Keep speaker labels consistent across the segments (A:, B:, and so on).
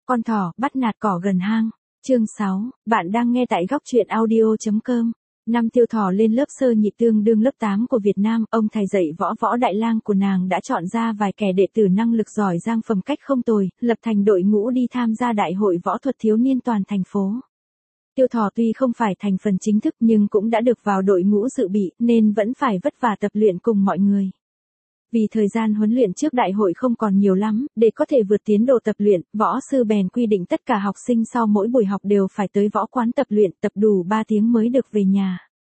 A: Con thỏ bắt nạt cỏ gần hang. Chương 6, bạn đang nghe tại góc truyện audio.com. Năm Tiêu Thỏ lên lớp sơ nhị tương đương lớp 8 của Việt Nam, ông thầy dạy võ đại lang của nàng đã chọn ra vài kẻ đệ tử năng lực giỏi giang phẩm cách không tồi, lập thành đội ngũ đi tham gia đại hội võ thuật thiếu niên toàn thành phố. Tiêu Thỏ tuy không phải thành phần chính thức nhưng cũng đã được vào đội ngũ dự bị nên vẫn phải vất vả tập luyện cùng mọi người. Vì thời gian huấn luyện trước đại hội không còn nhiều lắm, để có thể vượt tiến độ tập luyện, võ sư bèn quy định tất cả học sinh sau mỗi buổi học đều phải tới võ quán tập luyện, tập đủ 3 tiếng mới được về nhà.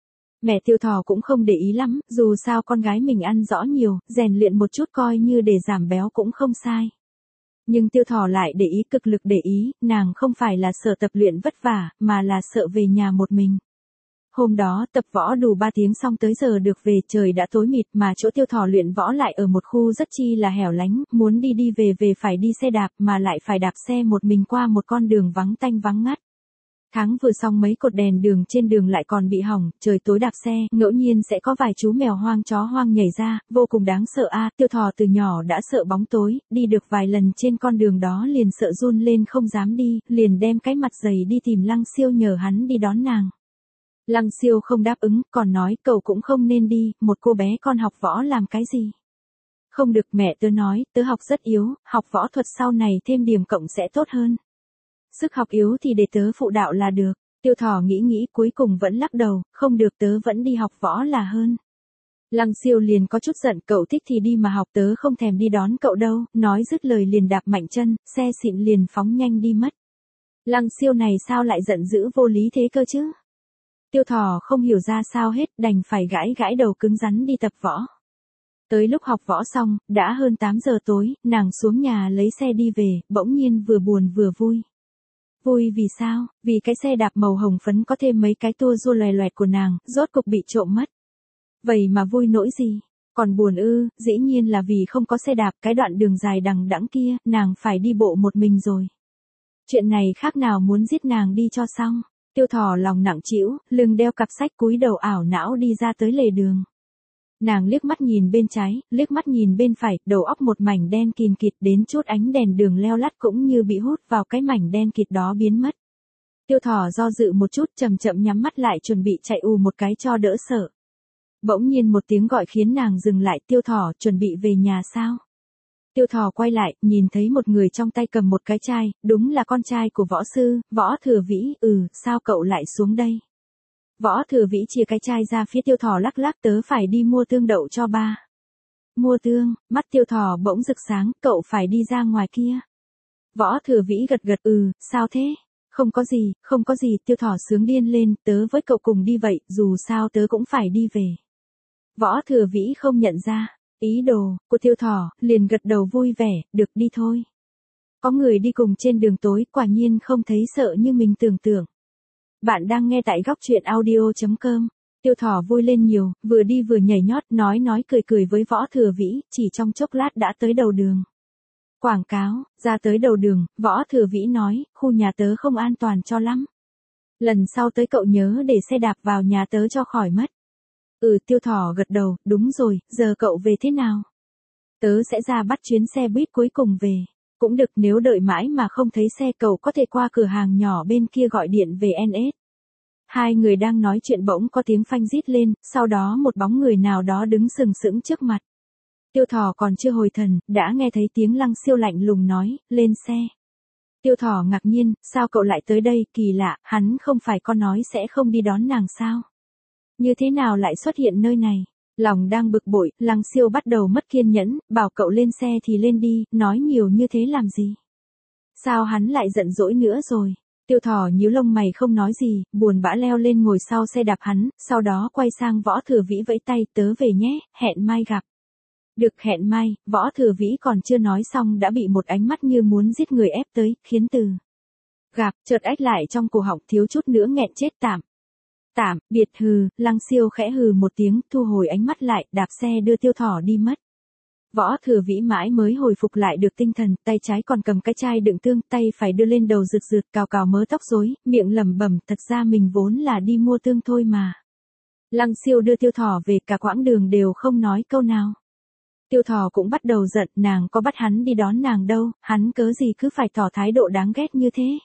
A: Mẹ Tiêu Thỏ cũng không để ý lắm, dù sao con gái mình ăn rõ nhiều, rèn luyện một chút coi như để giảm béo cũng không sai. Nhưng Tiêu Thỏ lại để ý, cực lực để ý, nàng không phải là sợ tập luyện vất vả, mà là sợ về nhà một mình. Hôm đó tập võ đủ 3 tiếng xong tới giờ được về, trời đã tối mịt mà chỗ Tiêu Thỏ luyện võ lại ở một khu rất chi là hẻo lánh, muốn đi về phải đi xe đạp mà lại phải đạp xe một mình qua một con đường vắng tanh vắng ngắt. Tháng vừa xong mấy cột đèn đường trên đường lại còn bị hỏng, trời tối đạp xe, ngẫu nhiên sẽ có vài chú mèo hoang chó hoang nhảy ra, vô cùng đáng sợ a. Tiêu Thỏ từ nhỏ đã sợ bóng tối, đi được vài lần trên con đường đó liền sợ run lên không dám đi, liền đem cái mặt dày đi tìm Lăng Siêu nhờ hắn đi đón nàng. Lăng Siêu không đáp ứng, còn nói cậu cũng không nên đi, một cô bé con học võ làm cái gì. Không được, mẹ tớ nói, tớ học rất yếu, học võ thuật sau này thêm điểm cộng sẽ tốt hơn. Sức học yếu thì để tớ phụ đạo là được. Tiêu Thỏ nghĩ cuối cùng vẫn lắc đầu, không được, tớ vẫn đi học võ là hơn. Lăng Siêu liền có chút giận, cậu thích thì đi mà học, tớ không thèm đi đón cậu đâu, nói dứt lời liền đạp mạnh chân, xe xịn liền phóng nhanh đi mất. Lăng Siêu này sao lại giận dữ vô lý thế cơ chứ? Tiêu Thỏ không hiểu ra sao hết, đành phải gãi đầu cứng rắn đi tập võ. Tới lúc học võ xong, đã hơn 8 giờ tối, nàng xuống nhà lấy xe đi về, bỗng nhiên vừa buồn vừa vui. Vui vì sao? Vì cái xe đạp màu hồng phấn có thêm mấy cái tua rua loè loẹt của nàng, rốt cục bị trộm mất. Vậy mà vui nỗi gì? Còn buồn ư? Dĩ nhiên là vì không có xe đạp, cái đoạn đường dài đằng đẵng kia, nàng phải đi bộ một mình rồi. Chuyện này khác nào muốn giết nàng đi cho xong. Tiêu Thỏ lòng nặng trĩu, lưng đeo cặp sách cúi đầu ảo não đi ra tới lề đường. Nàng liếc mắt nhìn bên trái, liếc mắt nhìn bên phải, đầu óc một mảnh đen kìn kịt, đến chút ánh đèn đường leo lắt cũng như bị hút vào cái mảnh đen kịt đó biến mất. Tiêu Thỏ do dự một chút, chậm nhắm mắt lại chuẩn bị chạy một cái cho đỡ sợ. Bỗng nhiên một tiếng gọi khiến nàng dừng lại. Tiêu Thỏ, chuẩn bị về nhà sao? Tiêu Thỏ quay lại, nhìn thấy một người trong tay cầm một cái chai, đúng là con trai của võ sư, Võ Thừa Vĩ. Sao cậu lại xuống đây? Võ Thừa Vĩ chia cái chai ra phía Tiêu Thỏ, lắc, tớ phải đi mua tương đậu cho ba. Mua tương? Mắt Tiêu Thỏ bỗng rực sáng, cậu phải đi ra ngoài kia. Võ Thừa Vĩ gật, sao thế? Không có gì, Tiêu Thỏ sướng điên lên, tớ với cậu cùng đi vậy, dù sao tớ cũng phải đi về. Võ Thừa Vĩ không nhận ra ý đồ của Tiêu Thỏ, liền gật đầu vui vẻ, được, đi thôi. Có người đi cùng trên đường tối, quả nhiên không thấy sợ như mình tưởng tượng. Bạn đang nghe tại góc truyện audio.com. Tiêu Thỏ vui lên nhiều, vừa đi vừa nhảy nhót, nói cười với Võ Thừa Vĩ, chỉ trong chốc lát đã tới đầu đường. Quảng cáo, ra tới đầu đường, Võ Thừa Vĩ nói, khu nhà tớ không an toàn cho lắm. Lần sau tới cậu nhớ để xe đạp vào nhà tớ cho khỏi mất. Tiêu Thỏ gật đầu, đúng rồi, giờ cậu về thế nào? Tớ sẽ ra bắt chuyến xe buýt cuối cùng về. Cũng được, nếu đợi mãi mà không thấy xe cậu có thể qua cửa hàng nhỏ bên kia gọi điện về NS. Hai người đang nói chuyện bỗng có tiếng phanh rít lên, sau đó một bóng người nào đó đứng sừng sững trước mặt. Tiêu Thỏ còn chưa hồi thần, đã nghe thấy tiếng Lăng Siêu lạnh lùng nói, lên xe. Tiêu Thỏ ngạc nhiên, sao cậu lại tới đây, kỳ lạ, hắn không phải có nói sẽ không đi đón nàng sao? Như thế nào lại xuất hiện nơi này? Lòng đang bực bội, Lăng Siêu bắt đầu mất kiên nhẫn, bảo cậu lên xe thì lên đi, nói nhiều như thế làm gì? Sao hắn lại giận dỗi nữa rồi? Tiêu Thỏ nhíu lông mày không nói gì, buồn bã leo lên ngồi sau xe đạp hắn, sau đó quay sang Võ Thừa Vĩ vẫy tay, tớ về nhé, hẹn mai gặp. Được, hẹn mai. Võ Thừa Vĩ còn chưa nói xong đã bị một ánh mắt như muốn giết người ép tới, khiến từ gặp chợt ách lại trong cổ họng, thiếu chút nữa nghẹn chết. Tạm biệt. Lăng Siêu khẽ hừ một tiếng, thu hồi ánh mắt lại, đạp xe đưa Tiêu Thỏ đi mất. Võ Thừa Vĩ mãi mới hồi phục lại được tinh thần, tay trái còn cầm cái chai đựng tương, tay phải đưa lên đầu rượt cào mớ tóc rối, miệng lẩm bẩm, thật ra mình vốn là đi mua tương thôi mà. Lăng Siêu đưa Tiêu Thỏ về, cả quãng đường đều không nói câu nào. Tiêu Thỏ cũng bắt đầu giận, nàng có bắt hắn đi đón nàng đâu, hắn cớ gì cứ phải tỏ thái độ đáng ghét như thế.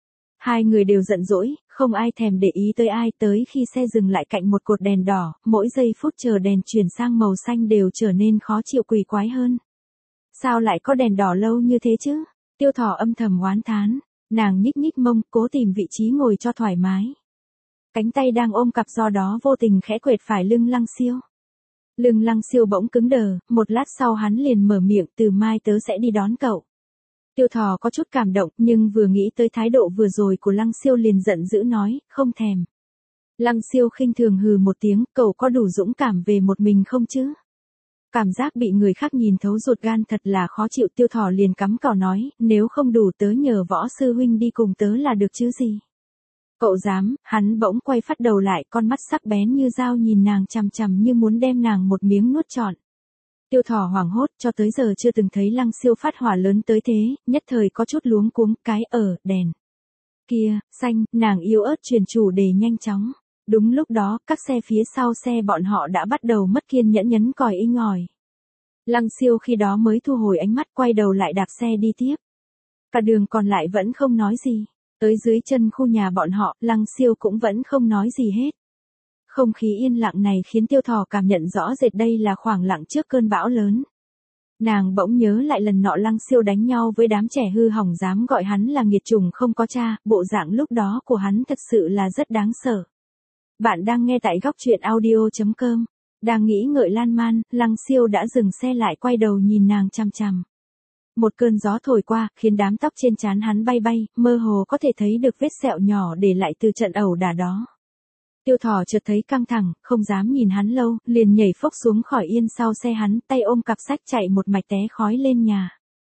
A: Hai người đều giận dỗi, không ai thèm để ý tới ai, tới khi xe dừng lại cạnh một cột đèn đỏ, mỗi giây phút chờ đèn chuyển sang màu xanh đều trở nên khó chịu quỷ quái hơn. Sao lại có đèn đỏ lâu như thế chứ? Tiêu Thỏ âm thầm oán thán, nàng nhích nhích mông, cố tìm vị trí ngồi cho thoải mái. Cánh tay đang ôm cặp do đó vô tình khẽ quệt phải lưng Lăng Siêu. Lưng Lăng Siêu bỗng cứng đờ, một lát sau hắn liền mở miệng, từ mai tớ sẽ đi đón cậu. Tiêu Thỏ có chút cảm động, nhưng vừa nghĩ tới thái độ vừa rồi của Lăng Siêu liền giận dữ nói, không thèm. Lăng Siêu khinh thường hừ một tiếng, cậu có đủ dũng cảm về một mình không chứ? Cảm giác bị người khác nhìn thấu ruột gan thật là khó chịu. Tiêu Thỏ liền cắm cỏ nói, nếu không đủ tớ nhờ Võ sư huynh đi cùng tớ là được chứ gì. Cậu dám? Hắn bỗng quay phát đầu lại, con mắt sắc bén như dao nhìn nàng chằm chằm như muốn đem nàng một miếng nuốt trọn. Tiêu Thỏ hoảng hốt, cho tới giờ chưa từng thấy Lăng Siêu phát hỏa lớn tới thế, nhất thời có chút luống cuống, cái đèn kia, xanh, nàng yếu ớt truyền chủ đề nhanh chóng. Đúng lúc đó, các xe phía sau xe bọn họ đã bắt đầu mất kiên nhẫn nhấn còi inh ỏi. Lăng Siêu khi đó mới thu hồi ánh mắt, quay đầu lại đạp xe đi tiếp. Cả đường còn lại vẫn không nói gì. Tới dưới chân khu nhà bọn họ, Lăng Siêu cũng vẫn không nói gì hết. Không khí yên lặng này khiến Tiêu Thỏ cảm nhận rõ rệt đây là khoảng lặng trước cơn bão lớn. Nàng bỗng nhớ lại lần nọ Lăng Siêu đánh nhau với đám trẻ hư hỏng dám gọi hắn là nghiệt chủng không có cha, bộ dạng lúc đó của hắn thật sự là rất đáng sợ. Bạn đang nghe tại góc truyện audio.com. Đang nghĩ ngợi lan man, Lăng Siêu đã dừng xe lại quay đầu nhìn nàng chằm chằm. Một cơn gió thổi qua, khiến đám tóc trên trán hắn bay bay, mơ hồ có thể thấy được vết sẹo nhỏ để lại từ trận ẩu đả đó. Tiêu Thỏ chợt thấy căng thẳng, không dám nhìn hắn lâu, liền nhảy phốc xuống khỏi yên sau xe hắn, tay ôm cặp sách chạy một mạch té khói lên nhà.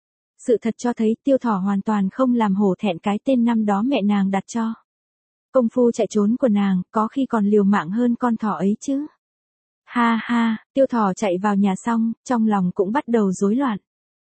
A: Sự thật cho thấy Tiêu Thỏ hoàn toàn không làm hổ thẹn cái tên năm đó mẹ nàng đặt cho. Công phu chạy trốn của nàng, có khi còn liều mạng hơn con thỏ ấy chứ. Ha ha, Tiêu Thỏ chạy vào nhà xong, trong lòng cũng bắt đầu rối loạn.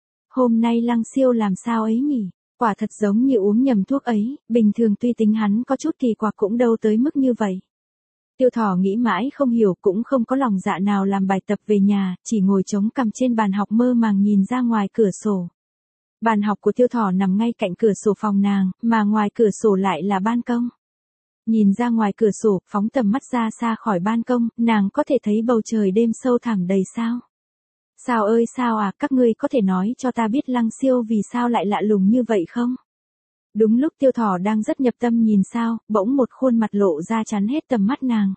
A: Hôm nay Lăng Siêu làm sao ấy nhỉ? Quả thật giống như uống nhầm thuốc ấy, bình thường tuy tính hắn có chút kỳ quặc cũng đâu tới mức như vậy. Tiêu Thỏ nghĩ mãi không hiểu, cũng không có lòng dạ nào làm bài tập về nhà, chỉ ngồi chống cằm trên bàn học mơ màng nhìn ra ngoài cửa sổ. Bàn học của Tiêu Thỏ nằm ngay cạnh cửa sổ phòng nàng, mà ngoài cửa sổ lại là ban công. Nhìn ra ngoài cửa sổ, phóng tầm mắt ra xa khỏi ban công, nàng có thể thấy bầu trời đêm sâu thẳm đầy sao. Sao ơi sao à, các ngươi có thể nói cho ta biết Lăng Siêu vì sao lại lạ lùng như vậy không? Đúng lúc Tiêu Thỏ đang rất nhập tâm nhìn sao, bỗng một khuôn mặt lộ ra chắn hết tầm mắt nàng.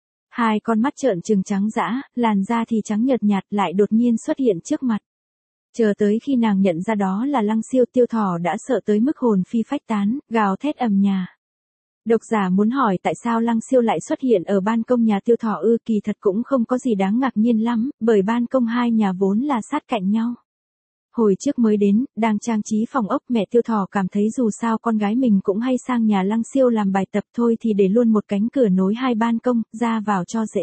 A: Hai con mắt trợn trừng trắng dã, làn da thì trắng nhợt nhạt lại đột nhiên xuất hiện trước mặt. Chờ tới khi nàng nhận ra đó là Lăng Siêu, Tiêu Thỏ đã sợ tới mức hồn phi phách tán, gào thét ầm nhà. Độc giả muốn hỏi tại sao Lăng Siêu lại xuất hiện ở ban công nhà Tiêu Thỏ kỳ thật cũng không có gì đáng ngạc nhiên lắm, bởi ban công hai nhà vốn là sát cạnh nhau. Hồi trước mới đến, đang trang trí phòng ốc, mẹ Tiêu Thỏ cảm thấy dù sao con gái mình cũng hay sang nhà Lăng Siêu làm bài tập thôi thì để luôn một cánh cửa nối hai ban công, ra vào cho dễ.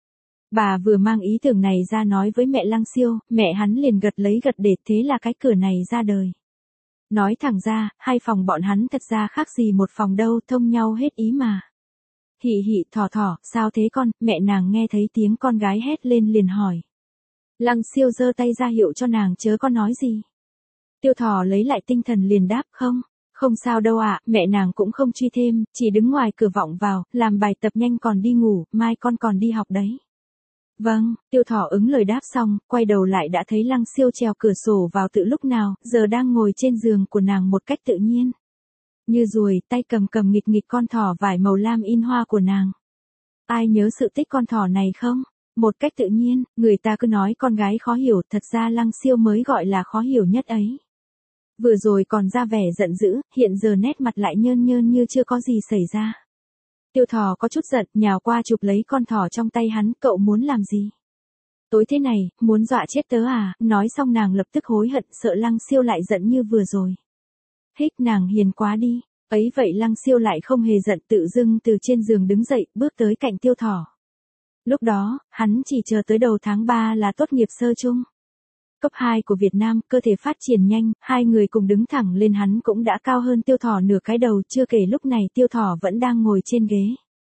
A: Bà vừa mang ý tưởng này ra nói với mẹ Lăng Siêu, mẹ hắn liền gật lấy gật để, thế là cái cửa này ra đời. Nói thẳng ra, hai phòng bọn hắn thật ra khác gì một phòng đâu, thông nhau hết ý mà. Hị hị, Thỏ Thỏ, sao thế con? Mẹ nàng nghe thấy tiếng con gái hét lên liền hỏi. Lăng Siêu giơ tay ra hiệu cho nàng chớ có nói gì. Tiêu Thỏ lấy lại tinh thần liền đáp, không sao đâu ạ, mẹ nàng cũng không truy thêm, chỉ đứng ngoài cửa vọng vào, làm bài tập nhanh còn đi ngủ, mai con còn đi học đấy. Vâng, Tiêu Thỏ ứng lời đáp xong, quay đầu lại đã thấy Lăng Siêu trèo cửa sổ vào từ lúc nào, giờ đang ngồi trên giường của nàng một cách tự nhiên. Như ruồi, tay cầm nghịch nghịch con thỏ vải màu lam in hoa của nàng. Ai nhớ sự tích con thỏ này không? Một cách tự nhiên, người ta cứ nói con gái khó hiểu, thật ra Lăng Siêu mới gọi là khó hiểu nhất ấy. Vừa rồi còn ra vẻ giận dữ, hiện giờ nét mặt lại nhơn nhơn như chưa có gì xảy ra. Tiêu Thỏ có chút giận, nhào qua chụp lấy con thỏ trong tay hắn, cậu muốn làm gì? Tối thế này, muốn dọa chết tớ à? Nói xong nàng lập tức hối hận, sợ Lăng Siêu lại giận như vừa rồi. Hích, nàng hiền quá đi. Ấy vậy Lăng Siêu lại không hề giận, tự dưng từ trên giường đứng dậy, bước tới cạnh Tiêu Thỏ. Lúc đó, hắn chỉ chờ tới đầu tháng 3 là tốt nghiệp sơ chung. Cấp 2 của Việt Nam, cơ thể phát triển nhanh, hai người cùng đứng thẳng lên, hắn cũng đã cao hơn Tiêu Thỏ nửa cái đầu, chưa kể lúc này Tiêu Thỏ vẫn đang ngồi trên ghế.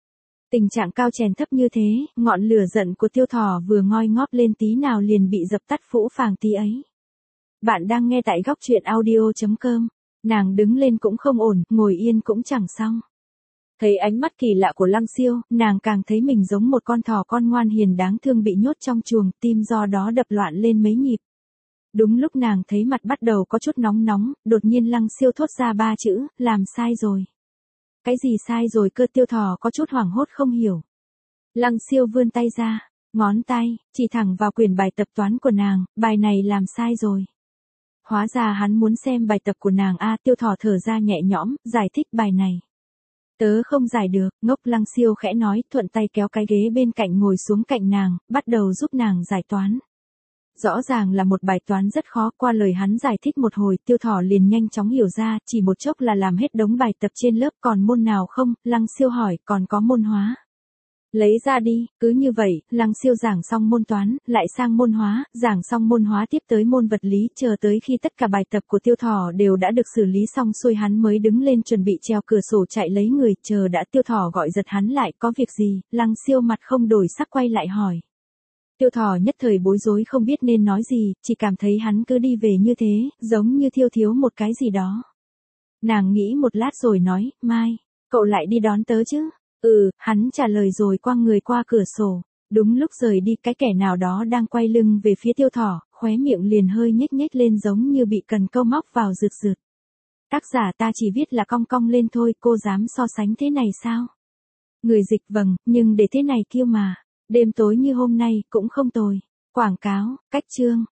A: Tình trạng cao chèn thấp như thế, ngọn lửa giận của Tiêu Thỏ vừa ngoi ngóp lên tí nào liền bị dập tắt phũ phàng tí ấy. Bạn đang nghe tại góc truyện audio.com. Nàng đứng lên cũng không ổn, ngồi yên cũng chẳng xong. Thấy ánh mắt kỳ lạ của Lăng Siêu, nàng càng thấy mình giống một con thỏ con ngoan hiền đáng thương bị nhốt trong chuồng, tim do đó đập loạn lên mấy nhịp. Đúng lúc nàng thấy mặt bắt đầu có chút nóng nóng, đột nhiên Lăng Siêu thốt ra 3 chữ, làm sai rồi. Cái gì sai rồi cơ? Tiêu Thỏ có chút hoảng hốt không hiểu. Lăng Siêu vươn tay ra, ngón tay, chỉ thẳng vào quyển bài tập toán của nàng, bài này làm sai rồi. Hóa ra hắn muốn xem bài tập của nàng a. Tiêu Thỏ thở ra nhẹ nhõm, giải thích bài này. Tớ không giải được, ngốc. Lăng Siêu khẽ nói, thuận tay kéo cái ghế bên cạnh ngồi xuống cạnh nàng, bắt đầu giúp nàng giải toán. Rõ ràng là một bài toán rất khó, qua lời hắn giải thích một hồi, Tiêu Thỏ liền nhanh chóng hiểu ra, chỉ một chốc là làm hết đống bài tập trên lớp. Còn môn nào không? Lăng Siêu hỏi. Còn có môn hóa. Lấy ra đi. Cứ như vậy, Lăng Siêu giảng xong môn toán, lại sang môn hóa, giảng xong môn hóa tiếp tới môn vật lý, chờ tới khi tất cả bài tập của Tiêu Thỏ đều đã được xử lý xong xuôi hắn mới đứng lên chuẩn bị trèo cửa sổ chạy lấy người. Chờ đã, Tiêu Thỏ gọi giật hắn lại. Có việc gì? Lăng Siêu mặt không đổi sắc quay lại hỏi. Tiêu Thỏ nhất thời bối rối không biết nên nói gì, chỉ cảm thấy hắn cứ đi về như thế, giống như thiếu một cái gì đó. Nàng nghĩ một lát rồi nói, mai, cậu lại đi đón tớ chứ? Hắn trả lời rồi quăng người qua cửa sổ. Đúng lúc rời đi, cái kẻ nào đó đang quay lưng về phía Tiêu Thỏ, khóe miệng liền hơi nhếch nhếch lên giống như bị cần câu móc vào rượt rượt. Tác giả ta chỉ viết là cong cong lên thôi, cô dám so sánh thế này sao? Người dịch vâng, nhưng để thế này kiêu mà. Đêm tối như hôm nay cũng không tồi. Quảng cáo, cách chương.